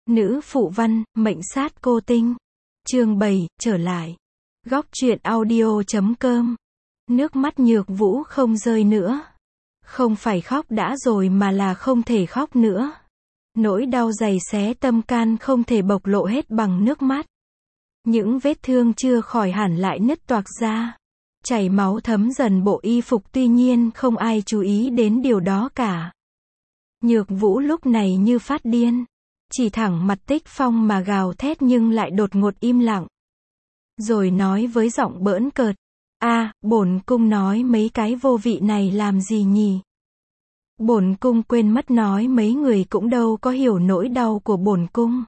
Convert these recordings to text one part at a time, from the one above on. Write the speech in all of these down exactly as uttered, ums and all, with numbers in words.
Nữ phụ văn, mệnh sát cô tinh. Chương bảy, trở lại. Góc truyện audio chấm com. Nước mắt Nhược Vũ không rơi nữa. Không phải khóc đã rồi mà là không thể khóc nữa. Nỗi đau dày xé tâm can không thể bộc lộ hết bằng nước mắt. Những vết thương chưa khỏi hẳn lại nứt toạc ra. Chảy máu thấm dần bộ y phục, tuy nhiên không ai chú ý đến điều đó cả. Nhược Vũ lúc này như phát điên. Chỉ thẳng mặt Tích Phong mà gào thét nhưng lại đột ngột im lặng. Rồi nói với giọng bỡn cợt. A, bổn cung nói mấy cái vô vị này làm gì nhỉ? Bổn cung quên mất nói mấy người cũng đâu có hiểu nỗi đau của bổn cung.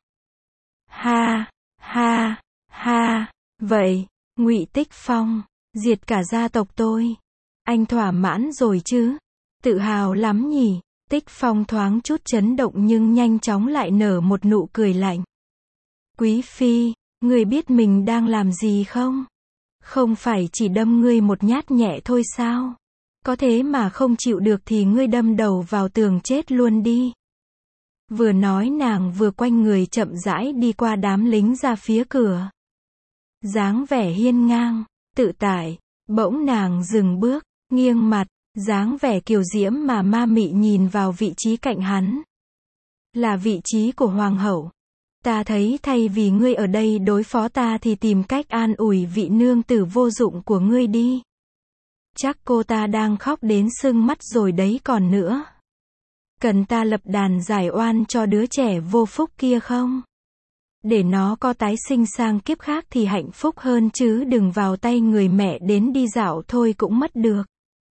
Ha, ha, ha, vậy, Ngụy Tích Phong, diệt cả gia tộc tôi. Anh thỏa mãn rồi chứ? Tự hào lắm nhỉ? Tích Phong thoáng chút chấn động nhưng nhanh chóng lại nở một nụ cười lạnh. Quý phi, ngươi biết mình đang làm gì không? Không phải chỉ đâm ngươi một nhát nhẹ thôi sao? Có thế mà không chịu được thì ngươi đâm đầu vào tường chết luôn đi. Vừa nói nàng vừa quanh người chậm rãi đi qua đám lính ra phía cửa. Dáng vẻ hiên ngang, tự tại, bỗng nàng dừng bước, nghiêng mặt, dáng vẻ kiều diễm mà ma mị nhìn vào vị trí cạnh hắn. Là vị trí của hoàng hậu. Ta thấy thay vì ngươi ở đây đối phó ta thì tìm cách an ủi vị nương tử vô dụng của ngươi đi. Chắc cô ta đang khóc đến sưng mắt rồi đấy còn nữa. Cần ta lập đàn giải oan cho đứa trẻ vô phúc kia không? Để nó có tái sinh sang kiếp khác thì hạnh phúc hơn chứ đừng vào tay người mẹ đến đi dạo thôi cũng mất được.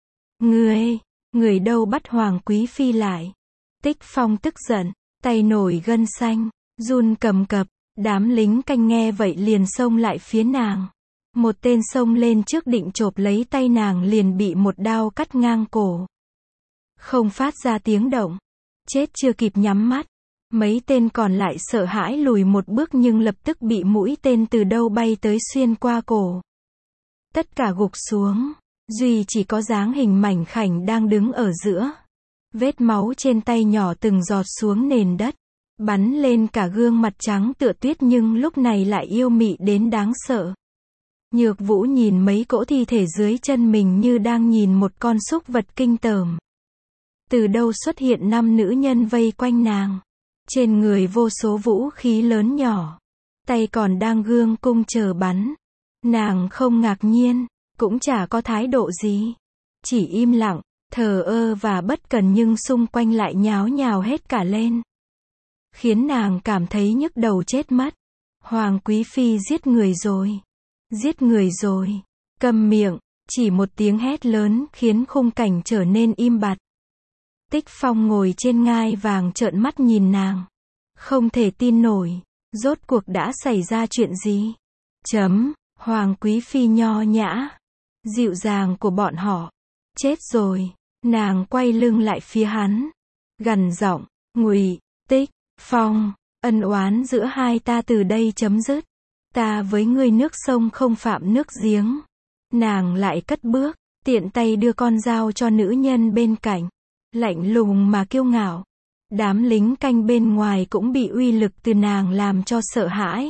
Ngươi, người đâu bắt Hoàng Quý Phi lại? Tích Phong tức giận, tay nổi gân xanh, run cầm cập, đám lính canh nghe vậy liền xông lại phía nàng. Một tên xông lên trước định chộp lấy tay nàng liền bị một đao cắt ngang cổ. Không phát ra tiếng động. Chết chưa kịp nhắm mắt. Mấy tên còn lại sợ hãi lùi một bước nhưng lập tức bị mũi tên từ đâu bay tới xuyên qua cổ. Tất cả gục xuống. Duy chỉ có dáng hình mảnh khảnh đang đứng ở giữa. Vết máu trên tay nhỏ từng giọt xuống nền đất. Bắn lên cả gương mặt trắng tựa tuyết nhưng lúc này lại yêu mị đến đáng sợ. Nhược Vũ nhìn mấy cỗ thi thể dưới chân mình như đang nhìn một con súc vật kinh tởm. Từ đâu xuất hiện năm nữ nhân vây quanh nàng. Trên người vô số vũ khí lớn nhỏ. Tay còn đang gương cung chờ bắn. Nàng không ngạc nhiên, cũng chả có thái độ gì. Chỉ im lặng, thờ ơ và bất cần nhưng xung quanh lại nháo nhào hết cả lên. Khiến nàng cảm thấy nhức đầu chết mất. Hoàng Quý Phi giết người rồi. Giết người rồi. Câm miệng, chỉ một tiếng hét lớn khiến khung cảnh trở nên im bặt. Tích Phong ngồi trên ngai vàng trợn mắt nhìn nàng. Không thể tin nổi. Rốt cuộc đã xảy ra chuyện gì? Chấm, Hoàng Quý Phi nho nhã, dịu dàng của bọn họ. Chết rồi. Nàng quay lưng lại phía hắn. Gằn giọng, Ngụy Tích Phong, ân oán giữa hai ta từ đây chấm dứt. Ta với ngươi nước sông không phạm nước giếng. Nàng lại cất bước, tiện tay đưa con dao cho nữ nhân bên cạnh. Lạnh lùng mà kiêu ngạo. Đám lính canh bên ngoài cũng bị uy lực từ nàng làm cho sợ hãi.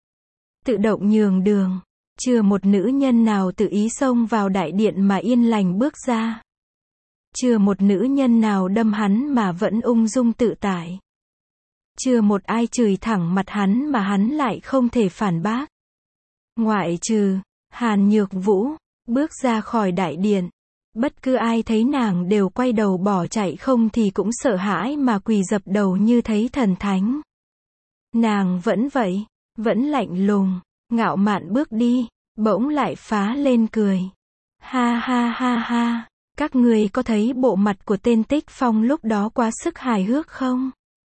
Tự động nhường đường. Chưa một nữ nhân nào tự ý xông vào đại điện mà yên lành bước ra. Chưa một nữ nhân nào đâm hắn mà vẫn ung dung tự tại. Chưa một ai chửi thẳng mặt hắn mà hắn lại không thể phản bác. Ngoại trừ Hàn Nhược Vũ, bước ra khỏi đại điện. Bất cứ ai thấy nàng đều quay đầu bỏ chạy, không thì cũng sợ hãi mà quỳ dập đầu như thấy thần thánh. Nàng vẫn vậy, vẫn lạnh lùng, ngạo mạn bước đi, bỗng lại phá lên cười. Ha ha ha ha, các người có thấy bộ mặt của tên Tích Phong lúc đó quá sức hài hước không?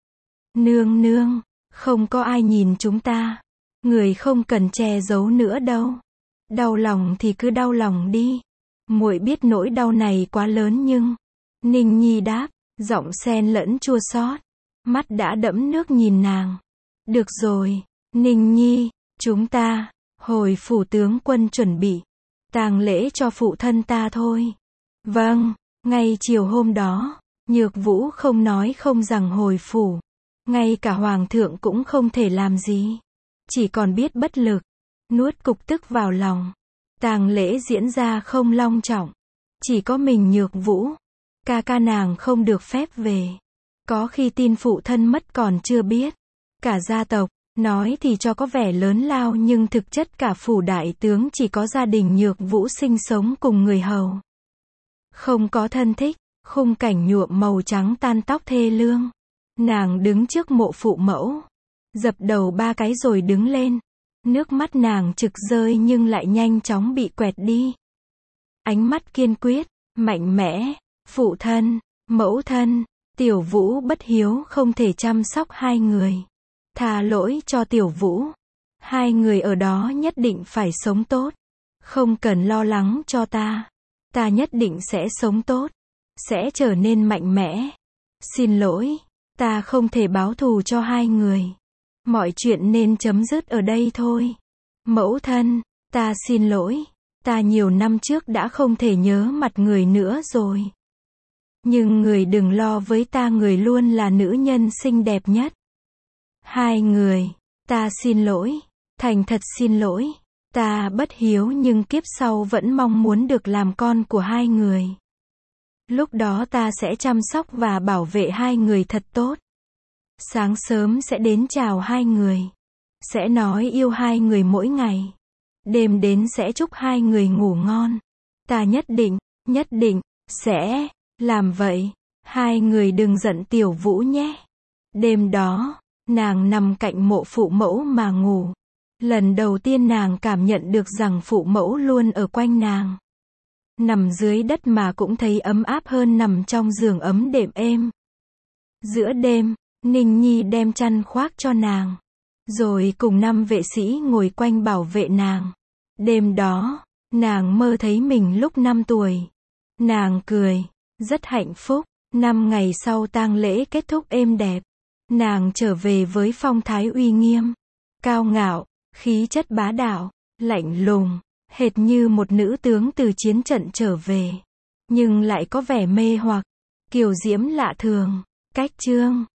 Nương nương, không có ai nhìn chúng ta. Người không cần che giấu nữa đâu. Đau lòng thì cứ đau lòng đi. Muội biết nỗi đau này quá lớn nhưng... Ninh Nhi đáp, giọng xen lẫn chua xót. Mắt đã đẫm nước nhìn nàng. Được rồi, Ninh Nhi, chúng ta, hồi phủ tướng quân chuẩn bị tang lễ cho phụ thân ta thôi. Vâng, ngay chiều hôm đó, Nhược Vũ không nói không rằng hồi phủ. Ngay cả hoàng thượng cũng không thể làm gì. Chỉ còn biết bất lực. Nuốt cục tức vào lòng. Tang lễ diễn ra không long trọng. Chỉ có mình Nhược Vũ. Ca ca nàng không được phép về. Có khi tin phụ thân mất còn chưa biết. Cả gia tộc, nói thì cho có vẻ lớn lao nhưng thực chất cả phủ đại tướng chỉ có gia đình Nhược Vũ sinh sống cùng người hầu. Không có thân thích, khung cảnh nhuộm màu trắng tan tóc thê lương. Nàng đứng trước mộ phụ mẫu. Dập đầu ba cái rồi đứng lên. Nước mắt nàng trực rơi nhưng lại nhanh chóng bị quẹt đi. Ánh mắt kiên quyết, mạnh mẽ. Phụ thân, mẫu thân, Tiểu Vũ bất hiếu không thể chăm sóc hai người. Tha lỗi cho Tiểu Vũ. Hai người ở đó nhất định phải sống tốt. Không cần lo lắng cho ta. Ta nhất định sẽ sống tốt. Sẽ trở nên mạnh mẽ. Xin lỗi, ta không thể báo thù cho hai người. Mọi chuyện nên chấm dứt ở đây thôi. Mẫu thân, ta xin lỗi. Ta nhiều năm trước đã không thể nhớ mặt người nữa rồi. Nhưng người đừng lo với ta, người luôn là nữ nhân xinh đẹp nhất. Hai người, ta xin lỗi. Thành thật xin lỗi. Ta bất hiếu nhưng kiếp sau vẫn mong muốn được làm con của hai người. Lúc đó ta sẽ chăm sóc và bảo vệ hai người thật tốt. Sáng sớm sẽ đến chào hai người. Sẽ nói yêu hai người mỗi ngày. Đêm đến sẽ chúc hai người ngủ ngon. Ta nhất định, nhất định, sẽ làm vậy. Hai người đừng giận Tiểu Vũ nhé. Đêm đó, nàng nằm cạnh mộ phụ mẫu mà ngủ. Lần đầu tiên nàng cảm nhận được rằng phụ mẫu luôn ở quanh nàng. Nằm dưới đất mà cũng thấy ấm áp hơn nằm trong giường ấm đệm êm. Giữa đêm, Ninh Nhi đem chăn khoác cho nàng. Rồi cùng năm vệ sĩ ngồi quanh bảo vệ nàng. Đêm đó, nàng mơ thấy mình lúc năm tuổi. Nàng cười, rất hạnh phúc. Năm ngày sau tang lễ kết thúc êm đẹp. Nàng trở về với phong thái uy nghiêm, cao ngạo, khí chất bá đạo, lạnh lùng, hệt như một nữ tướng từ chiến trận trở về. Nhưng lại có vẻ mê hoặc, kiều diễm lạ thường. Cách chương